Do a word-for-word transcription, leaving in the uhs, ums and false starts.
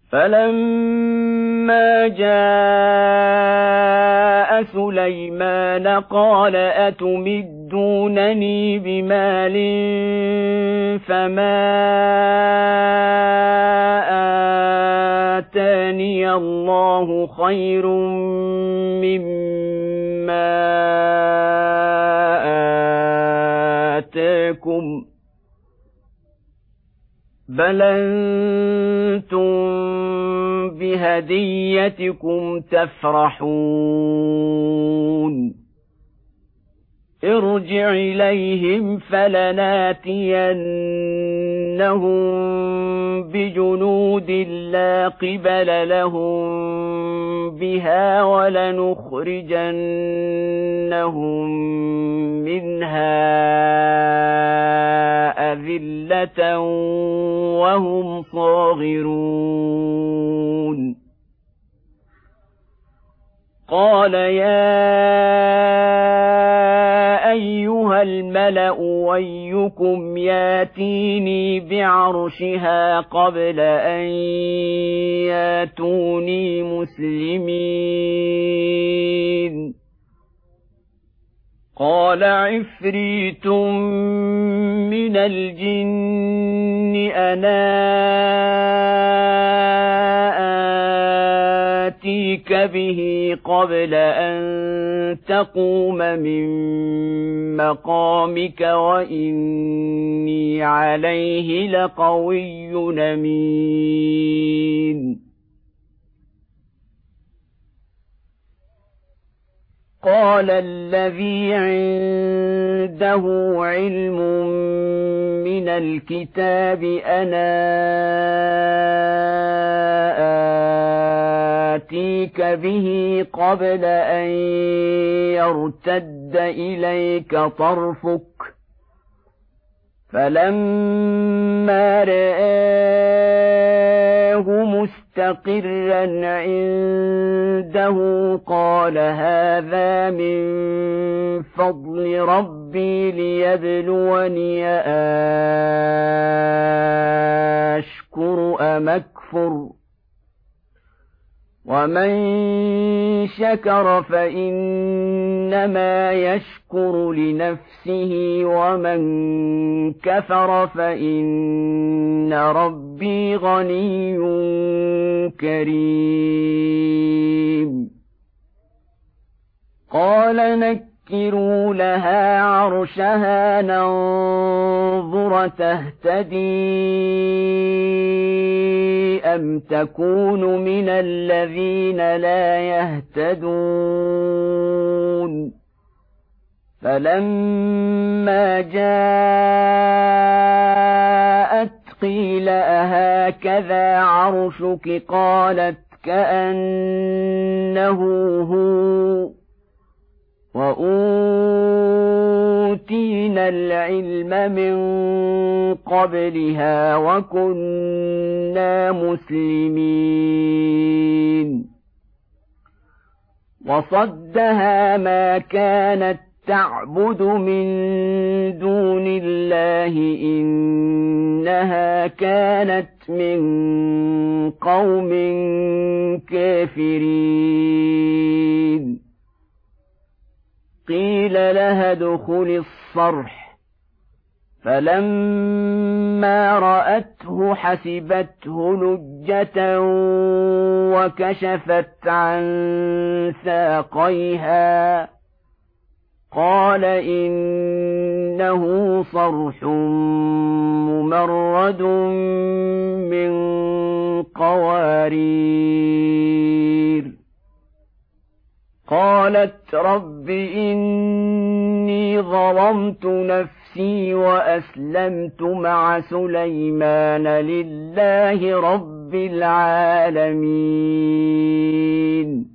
فلما جاء سليمان قال أتمدونني بمال فما آتاني الله خير مما آتاكم بل أنتم بهديتكم تفرحون ارجع إليهم فلناتينهم بجنود لا قبل لهم بها ولنخرجنهم منها أذلة وهم صاغرون قال يا أيها الملأ أيكم ياتيني بعرشها قبل أن ياتوني مسلمين قال عفريت من الجن أنا آتيك به قبل أن تقوم من مقامك وإني عليه لقوي أمين قال الذي عنده علم من الكتاب أنا آتيك به قبل أن يرتد إليك طرفك فلما رآه مستقرا عنده قال هذا من فضل ربي ليبلوني أشكر أم أكفر ومن شكر فإنما يشكر لنفسه ومن كفر فإن ربي غني كريم قال نكروا لها عرشها ننظر تهتدي أم تكون من الذين لا يهتدون فلما جاءت قيل أهكذا عرشك قالت كأنه هو وأوتينا العلم من قبلها وكنا مسلمين وصدها ما كانت تعبد من دون الله إنها كانت من قوم كافرين قيل لها ادخل الصرح فلما رأته حسبته لجة وكشفت عن ساقيها قال إنه صرح ممرد من قوارير قالت رب إني ظلمت نفسي وأسلمت مع سليمان لله رب العالمين